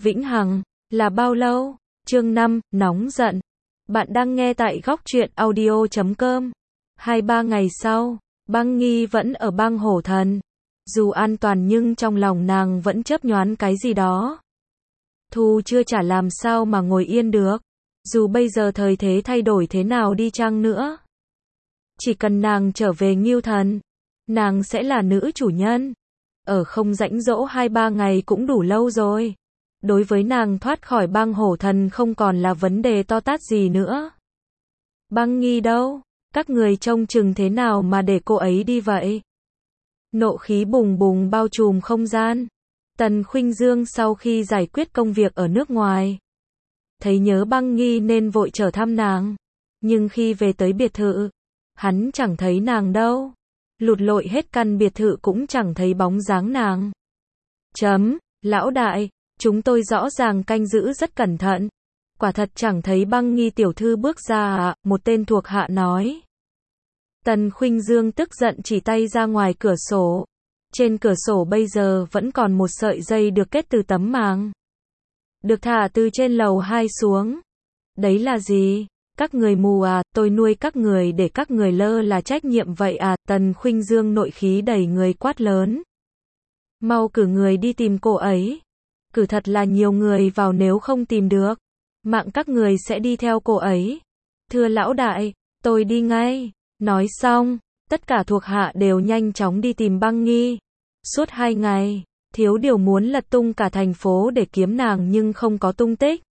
Vĩnh hằng, là bao lâu? Chương 5, nóng giận. Bạn đang nghe tại góc truyện audio.com. 2-3 ngày sau, Băng Nghi vẫn ở bang Hổ Thần. Dù an toàn nhưng trong lòng nàng vẫn chớp nhoáng cái gì đó. Thu chưa trả làm sao mà ngồi yên được. Dù bây giờ thời thế thay đổi thế nào đi chăng nữa. Chỉ cần nàng trở về Ngưu Thần, nàng sẽ là nữ chủ nhân. Ở không rảnh rỗ 2-3 ngày cũng đủ lâu rồi. Đối với nàng thoát khỏi bang Hổ Thần không còn là vấn đề to tát gì nữa. Băng Nghi đâu? Các người trông chừng thế nào mà để cô ấy đi vậy? Nộ khí bùng bùng bao trùm không gian. Tần Khuynh Dương sau khi giải quyết công việc ở nước ngoài, thấy nhớ Băng Nghi nên vội trở thăm nàng. Nhưng khi về tới biệt thự, hắn chẳng thấy nàng đâu. Lụt lội hết căn biệt thự cũng chẳng thấy bóng dáng nàng. Lão đại, chúng tôi rõ ràng canh giữ rất cẩn thận. Quả thật chẳng thấy Băng Nghi tiểu thư bước ra à, một tên thuộc hạ nói. Tần Khuynh Dương tức giận chỉ tay ra ngoài cửa sổ. Trên cửa sổ bây giờ vẫn còn một sợi dây được kết từ tấm màng. Được thả từ trên lầu 2 xuống. Đấy là gì? Các người mù à, tôi nuôi các người để các người lơ là trách nhiệm vậy à? Tần Khuynh Dương nội khí đẩy người quát lớn. Mau cử người đi tìm cô ấy. Cử thật là nhiều người vào, nếu không tìm được, mạng các người sẽ đi theo cô ấy. Thưa lão đại, tôi đi ngay. Nói xong, tất cả thuộc hạ đều nhanh chóng đi tìm Băng Nghi. Suốt 2 ngày, thiếu điều muốn lật tung cả thành phố để kiếm nàng nhưng không có tung tích.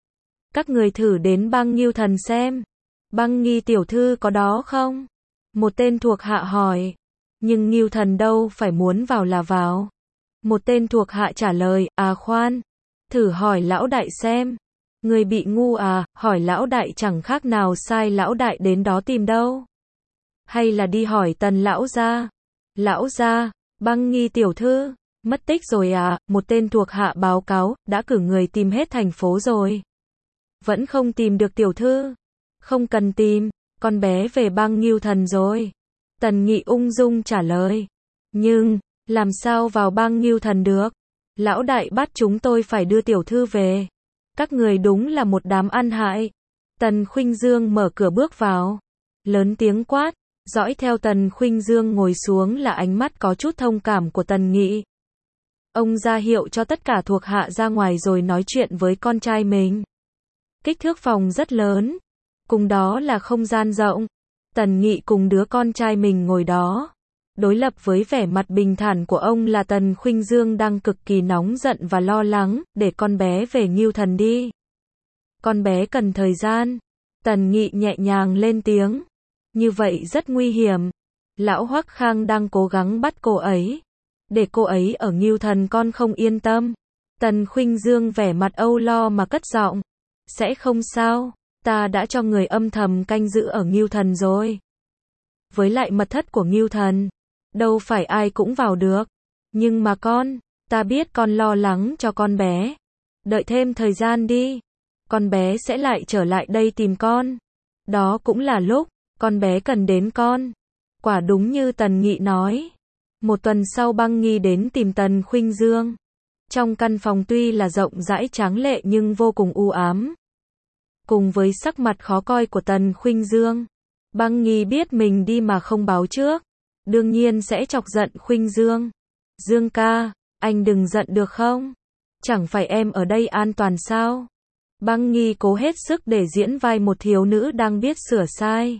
Các người thử đến bang Ngưu Thần xem. Băng Nghi tiểu thư có đó không? Một tên thuộc hạ hỏi. Nhưng Ngưu Thần đâu phải muốn vào là vào. Một tên thuộc hạ trả lời, à khoan, thử hỏi lão đại xem. Người bị ngu à, hỏi lão đại chẳng khác nào sai lão đại đến đó tìm đâu. Hay là đi hỏi Tần lão gia. Lão gia, Băng Nghi tiểu thư, mất tích rồi à, một tên thuộc hạ báo cáo, đã cử người tìm hết thành phố rồi. Vẫn không tìm được tiểu thư. Không cần tìm, con bé về bang Ngưu Thần rồi. Tần Nghị ung dung trả lời. Nhưng, làm sao vào bang Ngưu Thần được? Lão đại bắt chúng tôi phải đưa tiểu thư về. Các người đúng là một đám ăn hại. Tần Khuynh Dương mở cửa bước vào. Lớn tiếng quát, dõi theo Tần Khuynh Dương ngồi xuống là ánh mắt có chút thông cảm của Tần Nghị. Ông ra hiệu cho tất cả thuộc hạ ra ngoài rồi nói chuyện với con trai mình. Kích thước phòng rất lớn. Cùng đó là không gian rộng. Tần Nghị cùng đứa con trai mình ngồi đó. Đối lập với vẻ mặt bình thản của ông là Tần Khuynh Dương đang cực kỳ nóng giận và lo lắng, để con bé về Ngưu Thần đi. Con bé cần thời gian. Tần Nghị nhẹ nhàng lên tiếng. Như vậy rất nguy hiểm. Lão Hoắc Khang đang cố gắng bắt cô ấy. Để cô ấy ở Ngưu Thần con không yên tâm. Tần Khuynh Dương vẻ mặt âu lo mà cất giọng. Sẽ không sao, ta đã cho người âm thầm canh giữ ở Ngưu Thần rồi. Với lại mật thất của Ngưu Thần, đâu phải ai cũng vào được. Nhưng mà ta biết con lo lắng cho con bé. Đợi thêm thời gian đi. Con bé sẽ lại trở lại đây tìm con. Đó cũng là lúc con bé cần đến con. Quả đúng như Tần Nghị nói. Một tuần sau Băng Nghi đến tìm Tần Khuynh Dương. Trong căn phòng tuy là rộng rãi tráng lệ nhưng vô cùng u ám. Cùng với sắc mặt khó coi của Tần Khuynh Dương, Băng Nghi biết mình đi mà không báo trước, đương nhiên sẽ chọc giận Khuynh Dương. Dương ca, anh đừng giận được không? Chẳng phải em ở đây an toàn sao? Băng Nghi cố hết sức để diễn vai một thiếu nữ đang biết sửa sai.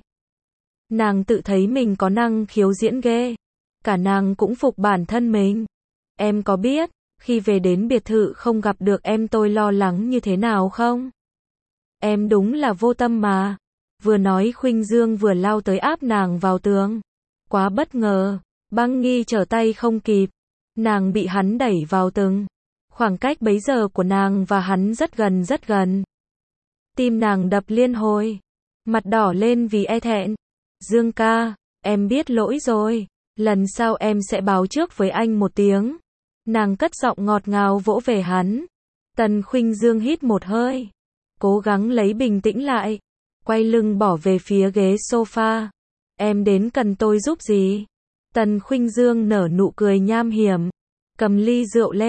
Nàng tự thấy mình có năng khiếu diễn ghê. Cả nàng cũng phục bản thân mình. Em có biết, khi về đến biệt thự không gặp được em tôi lo lắng như thế nào không? Em đúng là vô tâm mà. Vừa nói Khuynh Dương vừa lao tới áp nàng vào tường. Quá bất ngờ, Băng Nghi trở tay không kịp. Nàng bị hắn đẩy vào tường. Khoảng cách bấy giờ của nàng và hắn rất gần. Tim nàng đập liên hồi. Mặt đỏ lên vì e thẹn. Dương ca, em biết lỗi rồi. Lần sau em sẽ báo trước với anh một tiếng. Nàng cất giọng ngọt ngào vỗ về hắn. Tần Khuynh Dương hít một hơi. Cố gắng lấy bình tĩnh lại. Quay lưng bỏ về phía ghế sofa. Em đến cần tôi giúp gì? Tần Khuynh Dương nở nụ cười nham hiểm. Cầm ly rượu lên.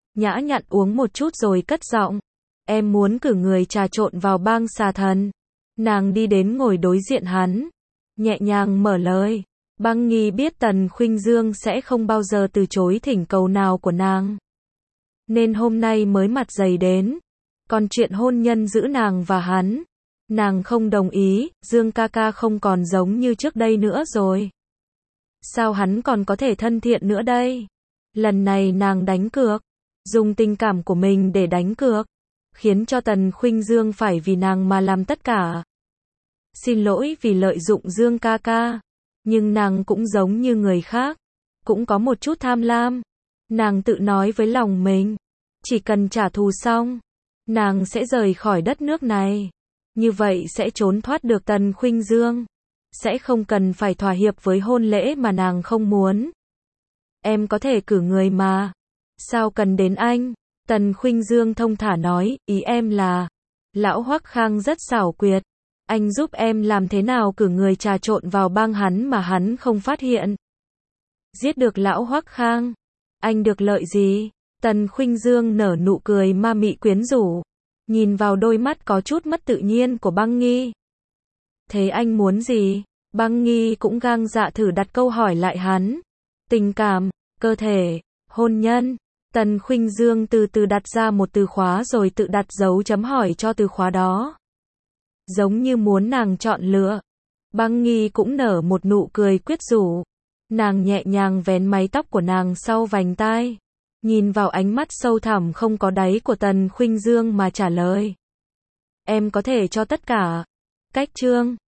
nhã nhặn uống một chút rồi cất giọng. Em muốn cử người trà trộn vào bang xà thần. Nàng đi đến ngồi đối diện hắn, nhẹ nhàng mở lời. Băng Nghi biết Tần Khuynh Dương sẽ không bao giờ từ chối thỉnh cầu nào của nàng, nên hôm nay mới mặt dày đến. Còn chuyện hôn nhân giữa nàng và hắn, nàng không đồng ý. Dương ca ca không còn giống như trước đây nữa rồi. Sao hắn còn có thể thân thiện nữa đây? Lần này nàng đánh cược, dùng tình cảm của mình để đánh cược, khiến cho Tần Khuynh Dương phải vì nàng mà làm tất cả. Xin lỗi vì lợi dụng Dương ca ca, nhưng nàng cũng giống như người khác, cũng có một chút tham lam. Nàng tự nói với lòng mình, chỉ cần trả thù xong, nàng sẽ rời khỏi đất nước này. Như vậy sẽ trốn thoát được Tần Khuynh Dương, sẽ không cần phải thỏa hiệp với hôn lễ mà nàng không muốn. Em có thể cử người mà, sao cần đến anh? Tần Khuynh Dương thông thả nói, ý em là, lão Hoắc Khang rất xảo quyệt, anh giúp em làm thế nào cử người trà trộn vào bang hắn mà hắn không phát hiện. Giết được lão Hoắc Khang, anh được lợi gì? Tần Khuynh Dương nở nụ cười ma mị quyến rũ, nhìn vào đôi mắt có chút mất tự nhiên của Băng Nghi. Thế anh muốn gì? Băng Nghi cũng gang dạ thử đặt câu hỏi lại hắn. Tình cảm, cơ thể, hôn nhân. Tần Khuynh Dương từ từ đặt ra một từ khóa rồi tự đặt dấu chấm hỏi cho từ khóa đó. Giống như muốn nàng chọn lựa. Băng Nghi cũng nở một nụ cười quyết rũ. Nàng nhẹ nhàng vén mái tóc của nàng sau vành tai, nhìn vào ánh mắt sâu thẳm không có đáy của Tần Khuynh Dương mà trả lời. Em có thể cho tất cả. Cách chương